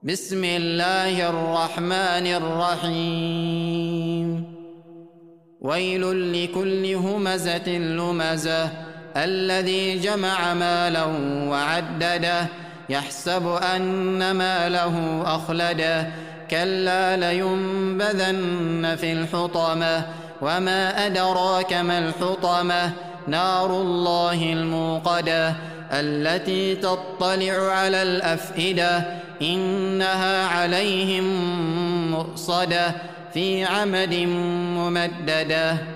بسم الله الرحمن الرحيم ويل لكل همزة لمزة الذي جمع مالا وعدده يحسب أن ماله أخلده كلا لينبذن في الحطمة وما أدراك ما الحطمة نار الله الموقدة التي تطلع على الأفئدة إنها عليهم مؤصدة في عمد ممددة.